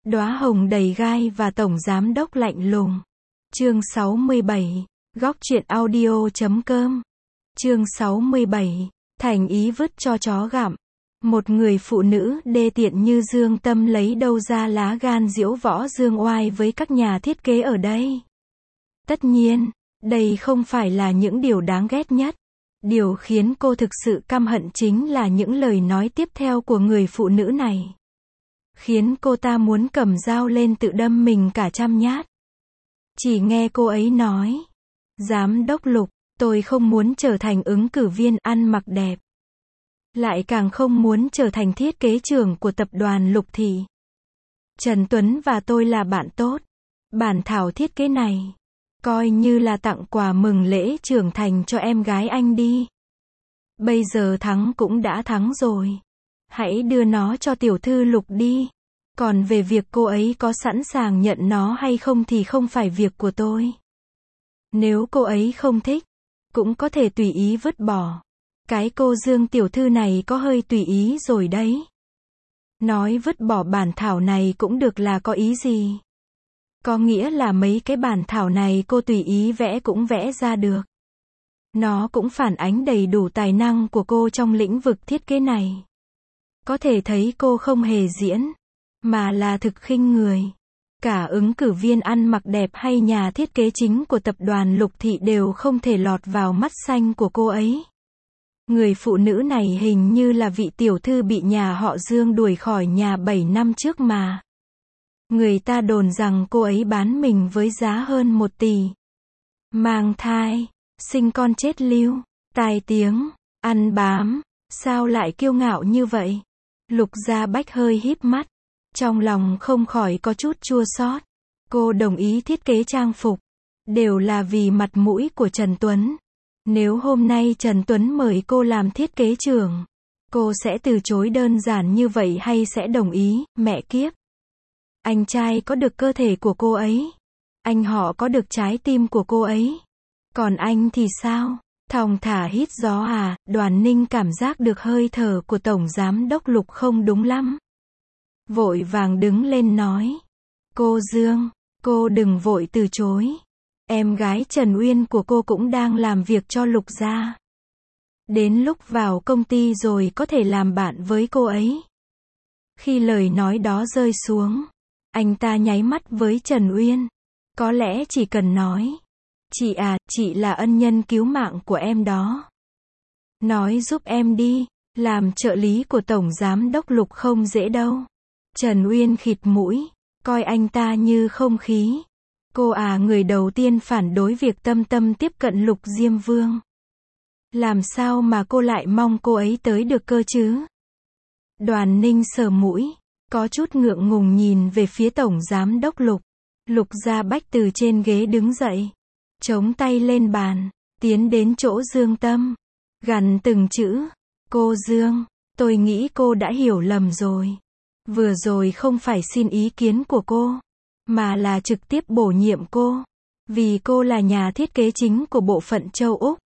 Đóa hồng đầy gai và tổng giám đốc lạnh lùng. Chương 67. Góc truyện audio.com. Chương 67. Thành ý vứt cho chó gặm. Một người phụ nữ đê tiện như Dương Tâm lấy đâu ra lá gan diễu võ dương oai với các nhà thiết kế ở đây? Tất nhiên, đây không phải là những điều đáng ghét nhất. Điều khiến cô thực sự căm hận chính là những lời nói tiếp theo của người phụ nữ này. Khiến cô ta muốn cầm dao lên tự đâm mình cả trăm nhát. Chỉ nghe cô ấy nói: Giám đốc Lục, tôi không muốn trở thành ứng cử viên ăn mặc đẹp. Lại càng không muốn trở thành thiết kế trưởng của tập đoàn Lục Thị. Trần Tuấn và tôi là bạn tốt. Bản thảo thiết kế này coi như là tặng quà mừng lễ trưởng thành cho em gái anh đi. Bây giờ thắng cũng đã thắng rồi. Hãy đưa nó cho tiểu thư Lục đi. Còn về việc cô ấy có sẵn sàng nhận nó hay không thì không phải việc của tôi. Nếu cô ấy không thích, cũng có thể tùy ý vứt bỏ. Cái cô Dương tiểu thư này có hơi tùy ý rồi đấy. Nói vứt bỏ bản thảo này cũng được là có ý gì? Có nghĩa là mấy cái bản thảo này cô tùy ý vẽ cũng vẽ ra được. Nó cũng phản ánh đầy đủ tài năng của cô trong lĩnh vực thiết kế này. Có thể thấy cô không hề diễn, mà là thực khinh người. Cả ứng cử viên ăn mặc đẹp hay nhà thiết kế chính của tập đoàn Lục Thị đều không thể lọt vào mắt xanh của cô ấy. Người phụ nữ này hình như là vị tiểu thư bị nhà họ Dương đuổi khỏi nhà 7 năm trước mà. Người ta đồn rằng cô ấy bán mình với giá hơn 1 tỷ. Mang thai, sinh con chết lưu, tai tiếng, ăn bám, sao lại kiêu ngạo như vậy? Lục Gia Bách hơi híp mắt, trong lòng không khỏi có chút chua xót. Cô đồng ý thiết kế trang phục, đều là vì mặt mũi của Trần Tuấn. Nếu hôm nay Trần Tuấn mời cô làm thiết kế trưởng, cô sẽ từ chối đơn giản như vậy hay sẽ đồng ý? Mẹ kiếp! Anh trai có được cơ thể của cô ấy, anh họ có được trái tim của cô ấy. Còn anh thì sao? Thong thả hít gió à? Đoàn Ninh cảm giác được hơi thở của Tổng Giám đốc Lục không đúng lắm. Vội vàng đứng lên nói: Cô Dương, cô đừng vội từ chối. Em gái Trần Uyên của cô cũng đang làm việc cho Lục gia. Đến lúc vào công ty rồi có thể làm bạn với cô ấy. Khi lời nói đó rơi xuống, anh ta nháy mắt với Trần Uyên. Có lẽ chỉ cần nói: Chị à, chị là ân nhân cứu mạng của em đó. Nói giúp em đi, làm trợ lý của Tổng Giám đốc Lục không dễ đâu. Trần Uyên khịt mũi, coi anh ta như không khí. Cô à, người đầu tiên phản đối việc Tâm Tâm tiếp cận Lục Diêm Vương. Làm sao mà cô lại mong cô ấy tới được cơ chứ? Đoàn Ninh sờ mũi, có chút ngượng ngùng nhìn về phía Tổng Giám đốc Lục. Lục Gia Bách từ trên ghế đứng dậy, chống tay lên bàn, tiến đến chỗ Dương Tâm, gằn từng chữ: Cô Dương, tôi nghĩ cô đã hiểu lầm rồi. Vừa rồi không phải xin ý kiến của cô, mà là trực tiếp bổ nhiệm cô. Vì cô là nhà thiết kế chính của bộ phận châu Úc,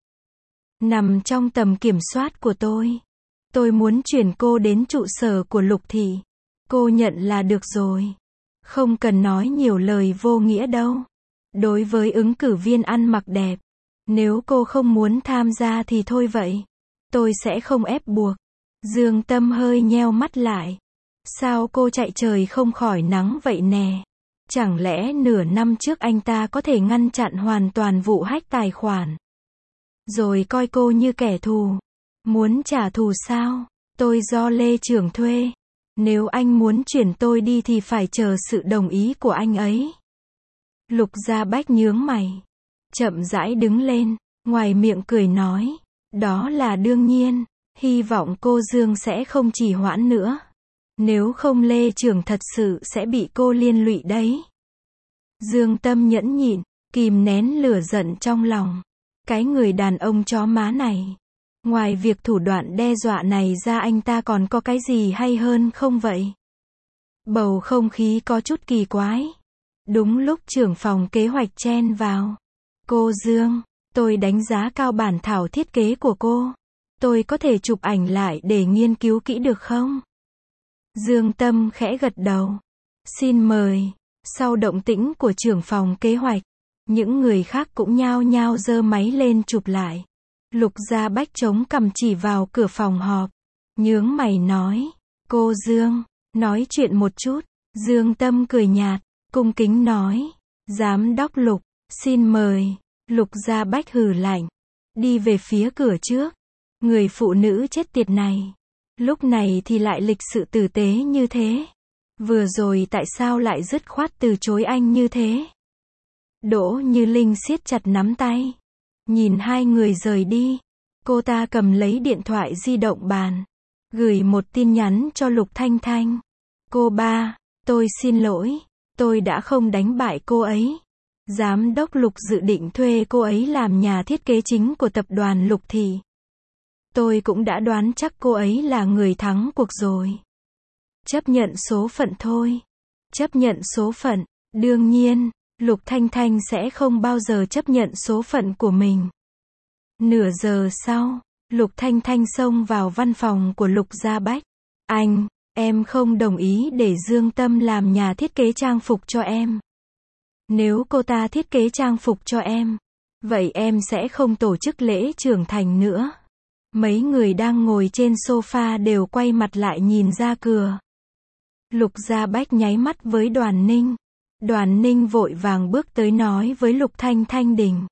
nằm trong tầm kiểm soát của tôi. Tôi muốn chuyển cô đến trụ sở của Lục Thị. Cô nhận là được rồi. Không cần nói nhiều lời vô nghĩa đâu. Đối với ứng cử viên ăn mặc đẹp, nếu cô không muốn tham gia thì thôi vậy. Tôi sẽ không ép buộc. Dương Tâm hơi nheo mắt lại. Sao cô chạy trời không khỏi nắng vậy nè? Chẳng lẽ nửa năm trước anh ta có thể ngăn chặn hoàn toàn vụ hack tài khoản, rồi coi cô như kẻ thù? Muốn trả thù sao? Tôi do Lê Trưởng thuê. Nếu anh muốn chuyển tôi đi thì phải chờ sự đồng ý của anh ấy. Lục Gia Bách nhướng mày, chậm rãi đứng lên, ngoài miệng cười nói: Đó là đương nhiên. Hy vọng cô Dương sẽ không trì hoãn nữa. Nếu không Lê Trưởng thật sự sẽ bị cô liên lụy đấy. Dương Tâm nhẫn nhịn, kìm nén lửa giận trong lòng. Cái người đàn ông chó má này, ngoài việc thủ đoạn đe dọa này ra anh ta còn có cái gì hay hơn không vậy? Bầu không khí có chút kỳ quái. Đúng lúc trưởng phòng kế hoạch chen vào: Cô Dương, tôi đánh giá cao bản thảo thiết kế của cô. Tôi có thể chụp ảnh lại để nghiên cứu kỹ được không? Dương Tâm khẽ gật đầu. Xin mời. Sau động tĩnh của trưởng phòng kế hoạch, những người khác cũng nhao nhao giơ máy lên chụp lại. Lục Gia Bách chống cằm chỉ vào cửa phòng họp. Nhướng mày nói. Cô Dương, nói chuyện một chút. Dương Tâm cười nhạt, cung kính nói. Giám đốc Lục, xin mời. Lục Gia Bách hừ lạnh. Đi về phía cửa trước. Người phụ nữ chết tiệt này. Lúc này thì lại lịch sự tử tế như thế. Vừa rồi tại sao lại dứt khoát từ chối anh như thế? Đỗ Như Linh siết chặt nắm tay. Nhìn hai người rời đi. Cô ta cầm lấy điện thoại di động bàn. Gửi một tin nhắn cho Lục Thanh Thanh. Cô ba, tôi xin lỗi. Tôi đã không đánh bại cô ấy. Giám đốc Lục dự định thuê cô ấy làm nhà thiết kế chính của tập đoàn Lục thì. Tôi cũng đã đoán chắc cô ấy là người thắng cuộc rồi. Chấp nhận số phận thôi. Chấp nhận số phận. Đương nhiên, Lục Thanh Thanh sẽ không bao giờ chấp nhận số phận của mình. Nửa giờ sau, Lục Thanh Thanh xông vào văn phòng của Lục Gia Bách. Anh, em không đồng ý để Dương Tâm làm nhà thiết kế trang phục cho em. Nếu cô ta thiết kế trang phục cho em, vậy em sẽ không tổ chức lễ trưởng thành nữa. Mấy người đang ngồi trên sofa đều quay mặt lại nhìn ra cửa. Lục Gia Bách nháy mắt với Đoàn Ninh. Đoàn Ninh vội vàng bước tới nói với Lục Thanh Thanh Đình.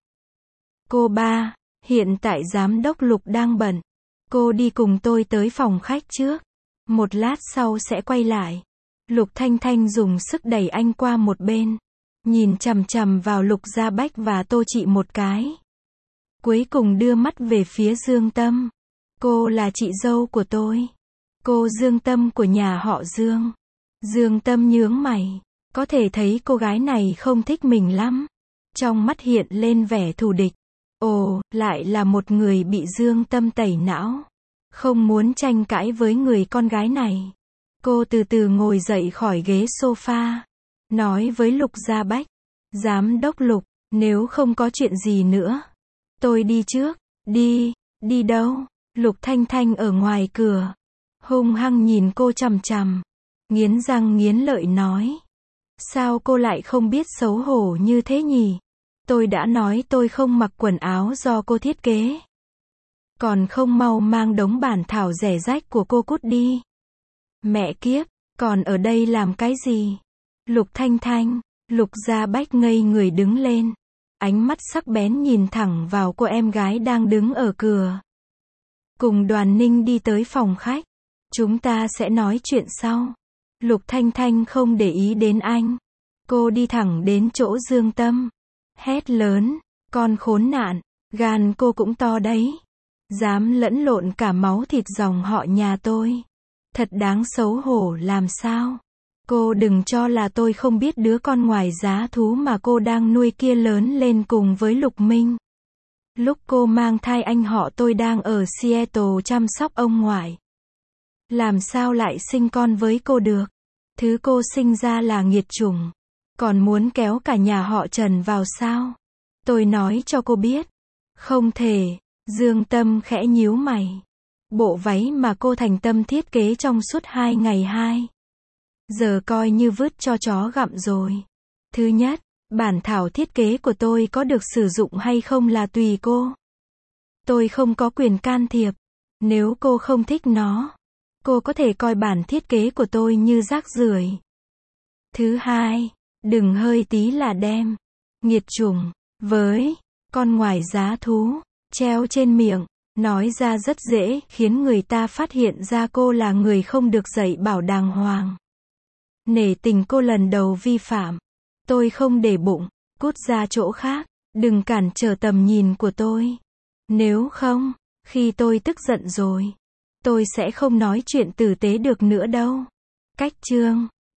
Cô ba, hiện tại giám đốc Lục đang bận. Cô đi cùng tôi tới phòng khách trước. Một lát sau sẽ quay lại. Lục Thanh Thanh dùng sức đẩy anh qua một bên. Nhìn chằm chằm vào Lục Gia Bách và Tô Chị một cái. Cuối cùng đưa mắt về phía Dương Tâm. Cô là chị dâu của tôi. Cô Dương Tâm của nhà họ Dương. Dương Tâm nhướng mày. Có thể thấy cô gái này không thích mình lắm. Trong mắt hiện lên vẻ thù địch. Ồ, lại là một người bị Dương Tâm tẩy não. Không muốn tranh cãi với người con gái này. Cô từ từ ngồi dậy khỏi ghế sofa. Nói với Lục Gia Bách. Giám đốc Lục, nếu không có chuyện gì nữa. Tôi đi trước. Đi, đi đâu? Lục Thanh Thanh ở ngoài cửa. Hung hăng nhìn cô chằm chằm. Nghiến răng nghiến lợi nói. Sao cô lại không biết xấu hổ như thế nhỉ? Tôi đã nói tôi không mặc quần áo do cô thiết kế. Còn không mau mang đống bản thảo rẻ rách của cô cút đi. Mẹ kiếp, còn ở đây làm cái gì? Lục Thanh Thanh, Lục Gia Bách ngây người đứng lên. Ánh mắt sắc bén nhìn thẳng vào cô em gái đang đứng ở cửa. Cùng Đoàn Ninh đi tới phòng khách. Chúng ta sẽ nói chuyện sau. Lục Thanh Thanh không để ý đến anh. Cô đi thẳng đến chỗ Dương Tâm. Hét lớn, con khốn nạn, gan cô cũng to đấy. Dám lẫn lộn cả máu thịt dòng họ nhà tôi. Thật đáng xấu hổ làm sao. Cô đừng cho là tôi không biết đứa con ngoài giá thú mà cô đang nuôi kia lớn lên cùng với Lục Minh. Lúc cô mang thai anh họ tôi đang ở Seattle chăm sóc ông ngoại. Làm sao lại sinh con với cô được? Thứ cô sinh ra là nghiệt chủng. Còn muốn kéo cả nhà họ Trần vào sao? Tôi nói cho cô biết. Không thể. Dương Tâm khẽ nhíu mày. Bộ váy mà cô thành tâm thiết kế trong suốt 2 ngày 2 giờ coi như vứt cho chó gặm rồi. Thứ nhất, bản thảo thiết kế của tôi có được sử dụng hay không là tùy cô. Tôi không có quyền can thiệp. Nếu cô không thích nó, cô có thể coi bản thiết kế của tôi như rác rưởi. Thứ hai, đừng hơi tí là đem nghiệt chủng với con ngoài giá thú treo trên miệng, nói ra rất dễ khiến người ta phát hiện ra cô là người không được dạy bảo đàng hoàng. Nể tình cô lần đầu vi phạm, tôi không để bụng, cút ra chỗ khác, đừng cản trở tầm nhìn của tôi. Nếu không, khi tôi tức giận rồi, tôi sẽ không nói chuyện tử tế được nữa đâu. Cách chương